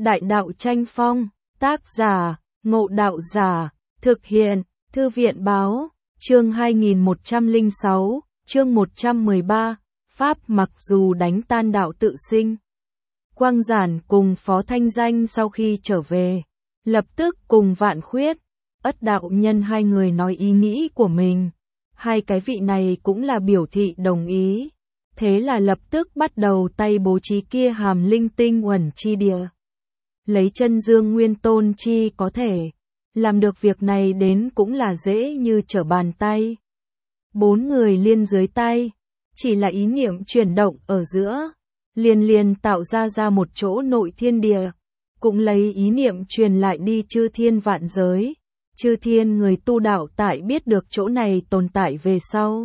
Đại đạo tranh phong, tác giả, Ngộ Đạo Giả, thực hiện, Thư viện báo, chương 2106, chương 113, Pháp mặc dù đánh tan đạo tự sinh. Quang Giản cùng Phó Thanh Danh sau khi trở về, lập tức cùng Vạn Khuyết, Ất đạo nhân hai người nói ý nghĩ của mình. Hai cái vị này cũng là biểu thị đồng ý. Thế là lập tức bắt đầu tay bố trí kia hàm linh tinh uẩn chi địa. Lấy chân dương nguyên tôn chi có thể. Làm được việc này đến cũng là dễ như trở bàn tay. 4 người liên dưới tay. Chỉ là ý niệm chuyển động ở giữa. Liền tạo ra một chỗ nội thiên địa. Cũng lấy ý niệm truyền lại đi chư thiên vạn giới. Chư thiên người tu đạo tại biết được chỗ này tồn tại về sau.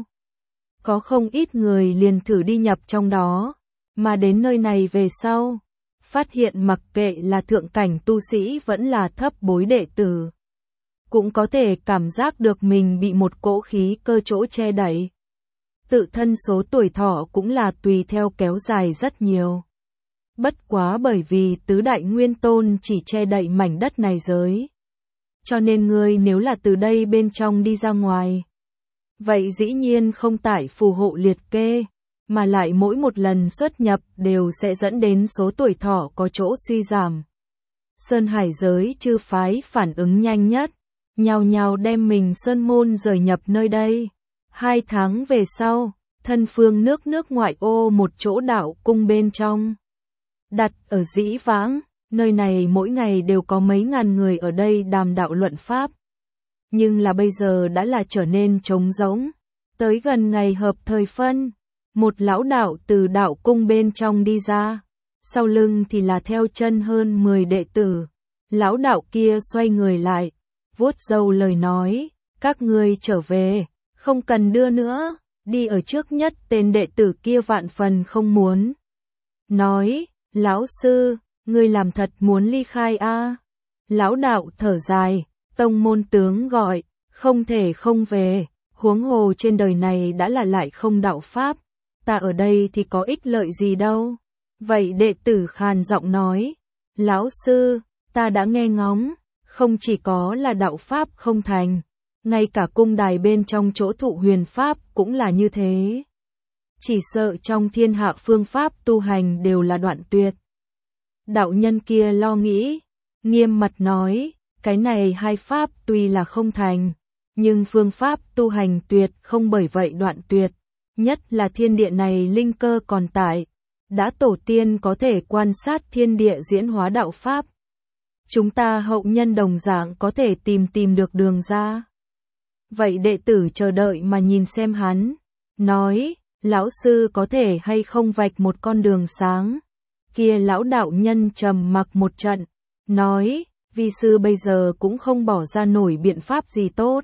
Có không ít người liền thử đi nhập trong đó, mà đến nơi này về sau, phát hiện mặc kệ là thượng cảnh tu sĩ vẫn là thấp bối đệ tử. Cũng có thể cảm giác được mình bị một cỗ khí cơ chỗ che đẩy. Tự thân số tuổi thọ cũng là tùy theo kéo dài rất nhiều. Bất quá bởi vì tứ đại nguyên tôn chỉ che đậy mảnh đất này giới. Cho nên ngươi nếu là từ đây bên trong đi ra ngoài, vậy dĩ nhiên không tải phù hộ liệt kê, mà lại mỗi một lần xuất nhập đều sẽ dẫn đến số tuổi thọ có chỗ suy giảm. Sơn Hải giới chư phái phản ứng nhanh nhất, nhào nhào đem mình sơn môn rời nhập nơi đây. 2 tháng về sau, thân phương nước ngoại ô một chỗ đạo cung bên trong. Đặt ở Dĩ Vãng, nơi này mỗi ngày đều có mấy ngàn người ở đây đàm đạo luận pháp. Nhưng là bây giờ đã là trở nên trống rỗng. Tới gần ngày hợp thời phân, một lão đạo từ đạo cung bên trong đi ra. Sau lưng thì là theo chân hơn 10 đệ tử. Lão đạo kia xoay người lại, vuốt râu lời nói, các ngươi trở về, không cần đưa nữa, đi ở trước nhất. Tên đệ tử kia vạn phần không muốn. Nói, lão sư, ngươi làm thật muốn ly khai a? Lão đạo thở dài, tông môn tướng gọi, không thể không về, huống hồ trên đời này đã là lại không đạo pháp, ta ở đây thì có ích lợi gì đâu. Vậy đệ tử khàn giọng nói, lão sư, ta đã nghe ngóng, không chỉ có là đạo pháp không thành, ngay cả cung đài bên trong chỗ thụ huyền pháp cũng là như thế. Chỉ sợ trong thiên hạ phương pháp tu hành đều là đoạn tuyệt. Đạo nhân kia lo nghĩ, nghiêm mặt nói, cái này hai pháp tuy là không thành, nhưng phương pháp tu hành tuyệt không bởi vậy đoạn tuyệt, nhất là thiên địa này linh cơ còn tại, đã tổ tiên có thể quan sát thiên địa diễn hóa đạo pháp. Chúng ta hậu nhân đồng dạng có thể tìm được đường ra. Vậy đệ tử chờ đợi mà nhìn xem hắn, nói, lão sư có thể hay không vạch một con đường sáng. Kia lão đạo nhân trầm mặc một trận, nói, vi sư bây giờ cũng không bỏ ra nổi biện pháp gì tốt.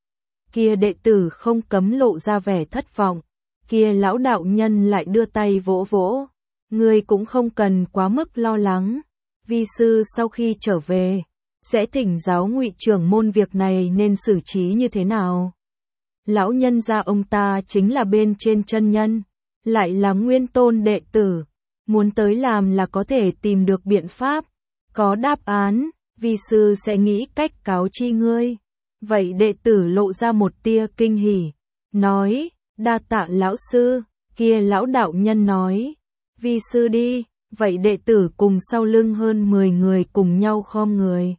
Kia đệ tử không cấm lộ ra vẻ thất vọng. Kia lão đạo nhân lại đưa tay vỗ vỗ, ngươi cũng không cần quá mức lo lắng. Vi sư sau khi trở về, sẽ thỉnh giáo Ngụy trưởng môn việc này nên xử trí như thế nào. Lão nhân gia ông ta chính là bên trên chân nhân, lại là nguyên tôn đệ tử. Muốn tới làm là có thể tìm được biện pháp, có đáp án, vi sư sẽ nghĩ cách cáo chi ngươi. Vậy đệ tử lộ ra một tia kinh hỉ, nói, đa tạ lão sư. Kia lão đạo nhân nói, vi sư đi. Vậy đệ tử cùng sau lưng hơn 10 người cùng nhau khom người,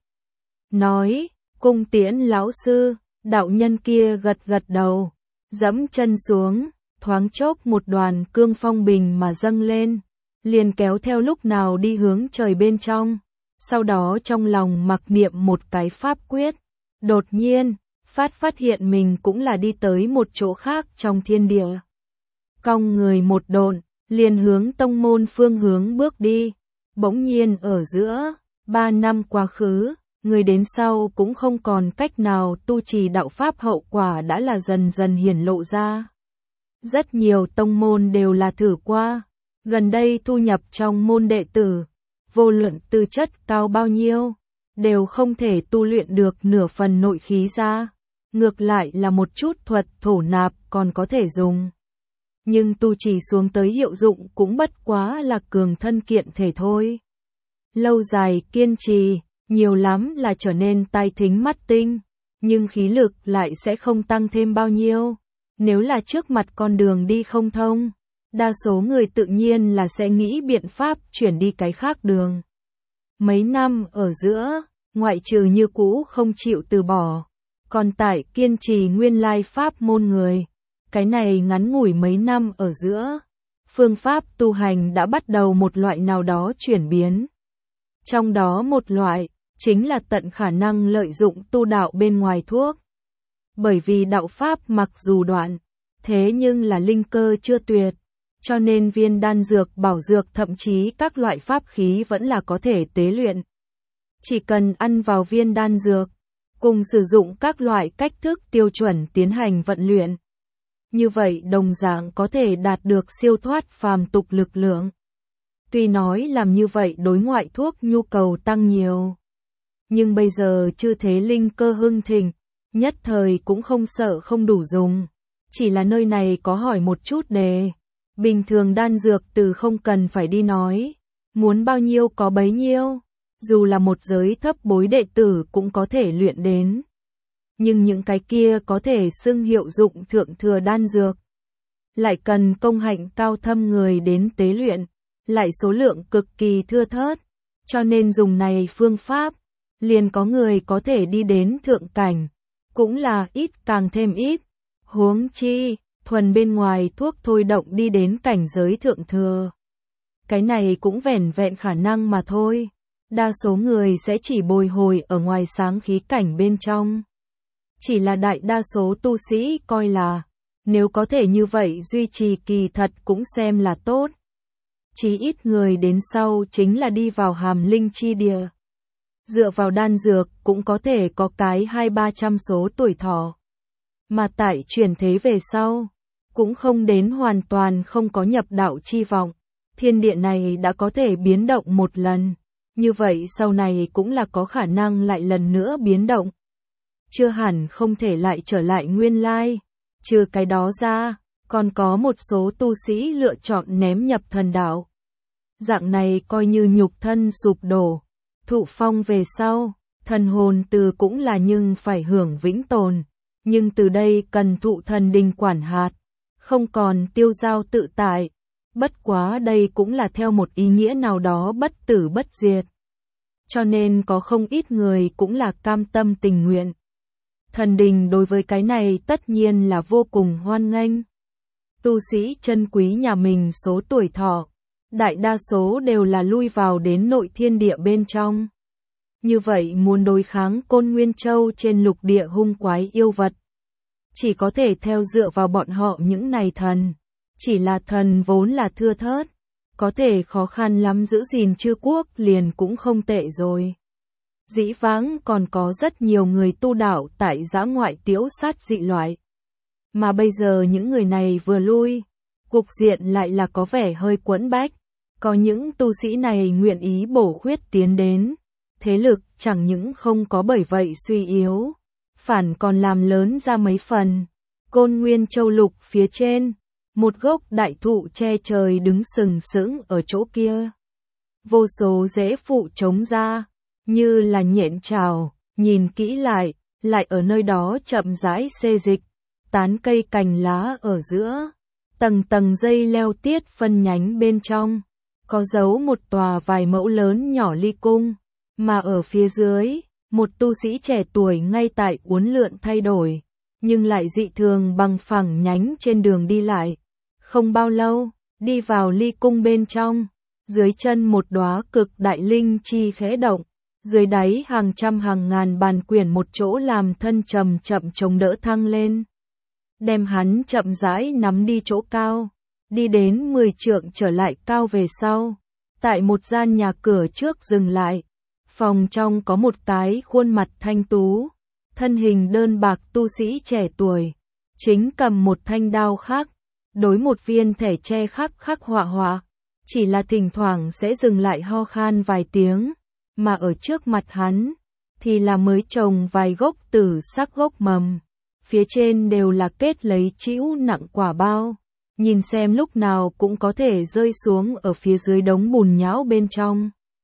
nói, cung tiễn lão sư. Đạo nhân kia gật đầu, dẫm chân xuống, thoáng chốc một đoàn cương phong bình mà dâng lên, liền kéo theo lúc nào đi hướng trời bên trong. Sau đó trong lòng mặc niệm một cái pháp quyết, đột nhiên, phát hiện mình cũng là đi tới một chỗ khác trong thiên địa. Cong người một độn, liền hướng tông môn phương hướng bước đi. Bỗng nhiên ở giữa, 3 năm quá khứ, người đến sau cũng không còn cách nào tu trì đạo pháp, hậu quả đã là dần dần hiển lộ ra. Rất nhiều tông môn đều là thử qua, gần đây thu nhập trong môn đệ tử, vô luận tư chất cao bao nhiêu, đều không thể tu luyện được nửa phần nội khí ra. Ngược lại là một chút thuật thổ nạp còn có thể dùng. Nhưng tu trì xuống tới hiệu dụng cũng bất quá là cường thân kiện thể thôi. lâu dài kiên trì, nhiều lắm là trở nên tai thính mắt tinh, nhưng khí lực lại sẽ không tăng thêm bao nhiêu. Nếu là trước mặt con đường đi không thông, đa số người tự nhiên là sẽ nghĩ biện pháp chuyển đi cái khác đường. Mấy năm ở giữa, ngoại trừ như cũ không chịu từ bỏ, còn tại kiên trì nguyên lai pháp môn người. Cái này ngắn ngủi mấy năm ở giữa, phương pháp tu hành đã bắt đầu một loại nào đó chuyển biến. Trong đó một loại, chính là tận khả năng lợi dụng tu đạo bên ngoài thuốc. Bởi vì đạo pháp mặc dù đoạn, thế nhưng là linh cơ chưa tuyệt, cho nên viên đan dược, bảo dược thậm chí các loại pháp khí vẫn là có thể tế luyện. Chỉ cần ăn vào viên đan dược, cùng sử dụng các loại cách thức tiêu chuẩn tiến hành vận luyện. Như vậy đồng dạng có thể đạt được siêu thoát phàm tục lực lượng. Tuy nói làm như vậy đối ngoại thuốc nhu cầu tăng nhiều, nhưng bây giờ chư thế linh cơ hưng thịnh, nhất thời cũng không sợ không đủ dùng. Chỉ là nơi này có hỏi một chút đề. Bình thường đan dược từ không cần phải đi nói, muốn bao nhiêu có bấy nhiêu, dù là một giới thấp bối đệ tử cũng có thể luyện đến. Nhưng những cái kia có thể xưng hiệu dụng thượng thừa đan dược, lại cần công hạnh cao thâm người đến tế luyện, lại số lượng cực kỳ thưa thớt, cho nên dùng này phương pháp, liền có người có thể đi đến thượng cảnh, cũng là ít càng thêm ít, huống chi, thuần bên ngoài thuốc thôi động đi đến cảnh giới thượng thừa. Cái này cũng vẻn vẹn khả năng mà thôi, đa số người sẽ chỉ bồi hồi ở ngoài sáng khí cảnh bên trong. Chỉ là đại đa số tu sĩ coi là, nếu có thể như vậy duy trì kỳ thật cũng xem là tốt. Chí ít người đến sau chính là đi vào hàm linh chi địa. Dựa vào đan dược cũng có thể có cái 200-300 số tuổi thọ. Mà tại chuyển thế về sau, cũng không đến hoàn toàn không có nhập đạo chi vọng. Thiên địa này đã có thể biến động một lần, như vậy sau này cũng là có khả năng lại lần nữa biến động. Chưa hẳn không thể lại trở lại nguyên lai. Trừ cái đó ra, còn có một số tu sĩ lựa chọn ném nhập thần đạo. Dạng này coi như nhục thân sụp đổ, thụ phong về sau, thần hồn từ cũng là nhưng phải hưởng vĩnh tồn, nhưng từ đây cần thụ thần đình quản hạt, không còn tiêu dao tự tại. Bất quá đây cũng là theo một ý nghĩa nào đó bất tử bất diệt. Cho nên có không ít người cũng là cam tâm tình nguyện. Thần đình đối với cái này tất nhiên là vô cùng hoan nghênh. Tu sĩ chân quý nhà mình số tuổi thọ, đại đa số đều là lui vào đến nội thiên địa bên trong. Như vậy muốn đối kháng Côn Nguyên Châu trên lục địa hung quái yêu vật, chỉ có thể theo dựa vào bọn họ những này thần. Chỉ là thần vốn là thưa thớt, có thể khó khăn lắm giữ gìn chư quốc liền cũng không tệ rồi. Dĩ vãng còn có rất nhiều người tu đạo tại dã ngoại tiễu sát dị loại. Mà bây giờ những người này vừa lui, cục diện lại là có vẻ hơi quẫn bách. Có những tu sĩ này nguyện ý bổ khuyết tiến đến, thế lực chẳng những không có bởi vậy suy yếu, phản còn làm lớn ra mấy phần. Côn Nguyên Châu lục phía trên, một gốc đại thụ che trời đứng sừng sững ở chỗ kia. Vô số rễ phụ trống ra, như là nhện trào, nhìn kỹ lại ở nơi đó chậm rãi xê dịch, tán cây cành lá ở giữa, tầng tầng dây leo tiết phân nhánh bên trong, có dấu một tòa vài mẫu lớn nhỏ ly cung, mà ở phía dưới, một tu sĩ trẻ tuổi ngay tại uốn lượn thay đổi, nhưng lại dị thường bằng phẳng nhánh trên đường đi lại. Không bao lâu, đi vào ly cung bên trong, dưới chân một đóa cực đại linh chi khẽ động, dưới đáy hàng trăm hàng ngàn bàn quyển một chỗ làm thân chậm chống đỡ thăng lên. Đem hắn chậm rãi nắm đi chỗ cao, đi đến 10 trượng trở lại cao về sau, tại một gian nhà cửa trước dừng lại. Phòng trong có một cái khuôn mặt thanh tú, thân hình đơn bạc tu sĩ trẻ tuổi, chính cầm một thanh đao khắc, đối một viên thẻ tre khắc họa, chỉ là thỉnh thoảng sẽ dừng lại ho khan vài tiếng, mà ở trước mặt hắn, thì là mới trồng vài gốc tử sắc gốc mầm, phía trên đều là kết lấy trĩu nặng quả bao, nhìn xem lúc nào cũng có thể rơi xuống ở phía dưới đống bùn nhão bên trong.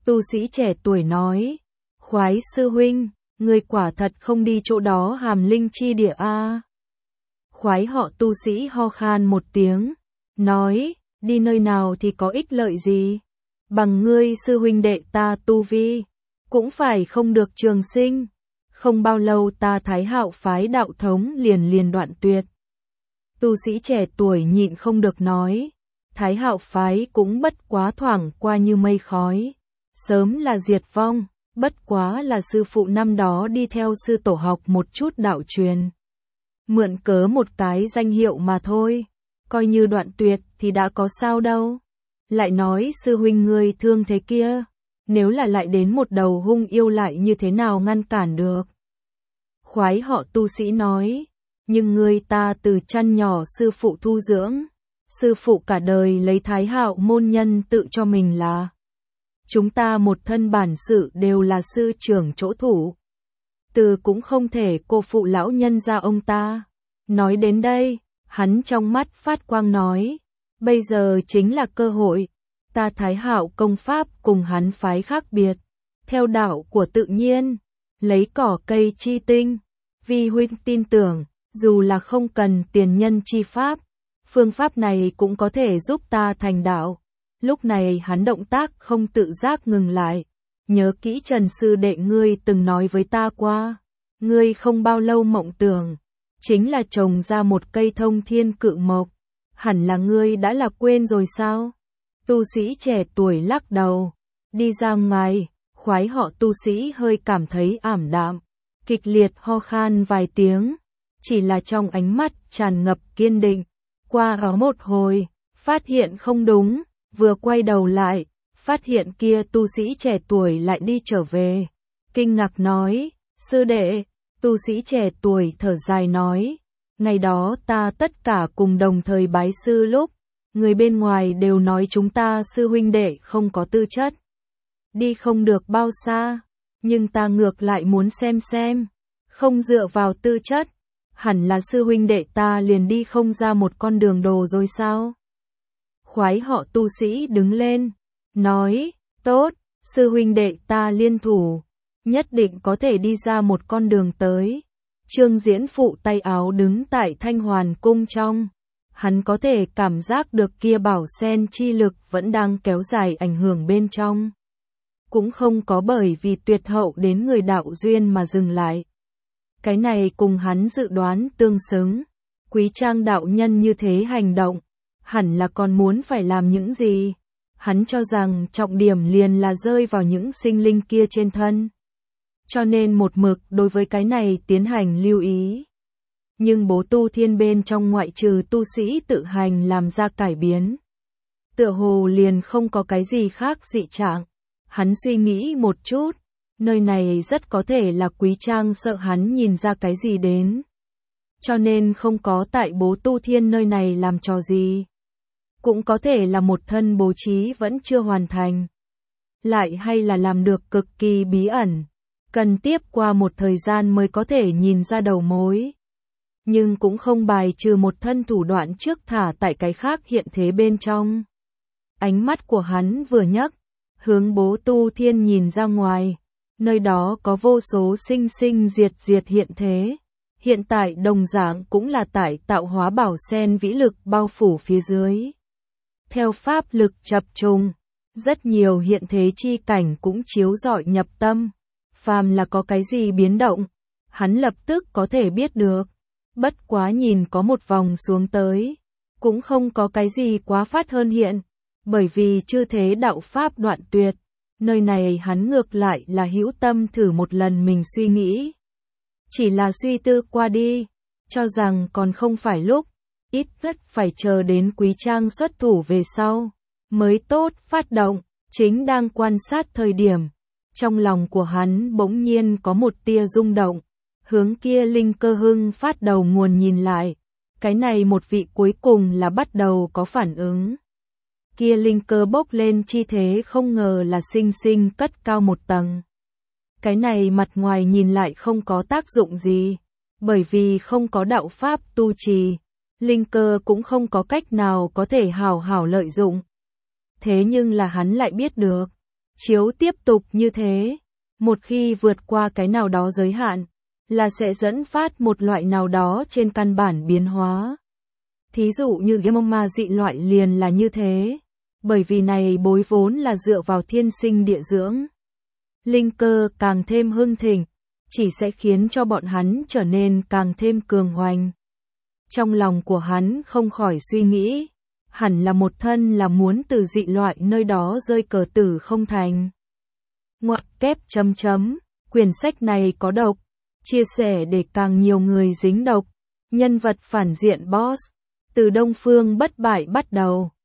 Tu sĩ trẻ tuổi nói, khoái sư huynh, người quả thật không đi chỗ đó hàm linh chi địa a. Khoái họ tu sĩ ho khan một tiếng, nói, đi nơi nào thì có ích lợi gì, bằng ngươi sư huynh đệ ta tu vi, cũng phải không được trường sinh, không bao lâu ta Thái Hạo phái đạo thống liền đoạn tuyệt. Tu sĩ trẻ tuổi nhịn không được nói, Thái Hạo phái cũng bất quá thoảng qua như mây khói, sớm là diệt vong, bất quá là sư phụ năm đó đi theo sư tổ học một chút đạo truyền. Mượn cớ một cái danh hiệu mà thôi, coi như đoạn tuyệt thì đã có sao đâu. Lại nói sư huynh ngươi thương thế kia, nếu là lại đến một đầu hung yêu lại như thế nào ngăn cản được. Khoái họ tu sĩ nói, nhưng ngươi ta từ chăn nhỏ sư phụ thu dưỡng, sư phụ cả đời lấy Thái Hạo môn nhân tự cho mình là. Chúng ta một thân bản sự đều là sư trưởng chỗ thủ. Từ cũng không thể cô phụ lão nhân gia ông ta. Nói đến đây, hắn trong mắt phát quang nói, bây giờ chính là cơ hội, ta Thái Hạo công pháp cùng hắn phái khác biệt, theo đạo của tự nhiên, lấy cỏ cây chi tinh, vi huynh tin tưởng, dù là không cần tiền nhân chi pháp, phương pháp này cũng có thể giúp ta thành đạo. Lúc này hắn động tác không tự giác ngừng lại, nhớ kỹ Trần sư đệ ngươi từng nói với ta qua, ngươi không bao lâu mộng tưởng, chính là trồng ra một cây thông thiên cự mộc, hẳn là ngươi đã là quên rồi sao? Tu sĩ trẻ tuổi lắc đầu, đi ra ngoài, khoái họ tu sĩ hơi cảm thấy ảm đạm, kịch liệt ho khan vài tiếng, chỉ là trong ánh mắt tràn ngập kiên định, qua ở một hồi, phát hiện không đúng, vừa quay đầu lại, phát hiện kia tu sĩ trẻ tuổi lại đi trở về, kinh ngạc nói, sư đệ. Tu sĩ trẻ tuổi thở dài nói, ngày đó ta tất cả cùng đồng thời bái sư lúc, người bên ngoài đều nói chúng ta sư huynh đệ không có tư chất, đi không được bao xa, nhưng ta ngược lại muốn xem, không dựa vào tư chất, hẳn là sư huynh đệ ta liền đi không ra một con đường đồ rồi sao? Khoái họ tu sĩ đứng lên, nói, tốt, sư huynh đệ ta liên thủ, nhất định có thể đi ra một con đường tới. Trương Diễn phụ tay áo đứng tại Thanh Hoàn cung trong, hắn có thể cảm giác được kia bảo sen chi lực vẫn đang kéo dài ảnh hưởng bên trong. Cũng không có bởi vì tuyệt hậu đến người đạo duyên mà dừng lại. Cái này cùng hắn dự đoán tương xứng, Quý Trang đạo nhân như thế hành động, hẳn là còn muốn phải làm những gì. Hắn cho rằng trọng điểm liền là rơi vào những sinh linh kia trên thân. Cho nên một mực đối với cái này tiến hành lưu ý. Nhưng Bố Tu Thiên bên trong ngoại trừ tu sĩ tự hành làm ra cải biến, tựa hồ liền không có cái gì khác dị trạng. Hắn suy nghĩ một chút, nơi này rất có thể là Quý Trang sợ hắn nhìn ra cái gì đến. Cho nên không có tại Bố Tu Thiên nơi này làm trò gì. Cũng có thể là một thân bố trí vẫn chưa hoàn thành. Lại hay là làm được cực kỳ bí ẩn. Cần tiếp qua một thời gian mới có thể nhìn ra đầu mối. Nhưng cũng không bài trừ một thân thủ đoạn trước thả tại cái khác hiện thế bên trong. Ánh mắt của hắn vừa nhấc, hướng Bố Tu Thiên nhìn ra ngoài. Nơi đó có vô số sinh sinh diệt diệt hiện thế. Hiện tại đồng dạng cũng là tại tạo hóa bảo sen vĩ lực bao phủ phía dưới. Theo pháp lực chập trùng, rất nhiều hiện thế chi cảnh cũng chiếu rọi nhập tâm. Phàm là có cái gì biến động, hắn lập tức có thể biết được. Bất quá nhìn có một vòng xuống tới, cũng không có cái gì quá phát hơn hiện. Bởi vì chư thế đạo pháp đoạn tuyệt, nơi này hắn ngược lại là hữu tâm thử một lần mình suy nghĩ. Chỉ là suy tư qua đi, cho rằng còn không phải lúc, ít nhất phải chờ đến Quý Trang xuất thủ về sau, mới tốt phát động, chính đang quan sát thời điểm. Trong lòng của hắn bỗng nhiên có một tia rung động, hướng kia linh cơ hưng phát đầu nguồn nhìn lại, cái này một vị cuối cùng là bắt đầu có phản ứng. Kia linh cơ bốc lên chi thế không ngờ là sinh sinh cất cao một tầng. Cái này mặt ngoài nhìn lại không có tác dụng gì, bởi vì không có đạo pháp tu trì, linh cơ cũng không có cách nào có thể hảo hảo lợi dụng. Thế nhưng là hắn lại biết được, chiếu tiếp tục như thế, một khi vượt qua cái nào đó giới hạn, là sẽ dẫn phát một loại nào đó trên căn bản biến hóa. Thí dụ như Gamma dị loại liền là như thế, bởi vì này bối vốn là dựa vào thiên sinh địa dưỡng. Linh cơ càng thêm hưng thịnh, chỉ sẽ khiến cho bọn hắn trở nên càng thêm cường hoành. Trong lòng của hắn không khỏi suy nghĩ, hẳn là một thân là muốn từ dị loại nơi đó rơi cờ tử không thành. Ngoặc kép chấm chấm, quyển sách này có độc, chia sẻ để càng nhiều người dính độc. Nhân vật phản diện boss, từ Đông Phương bất bại bắt đầu.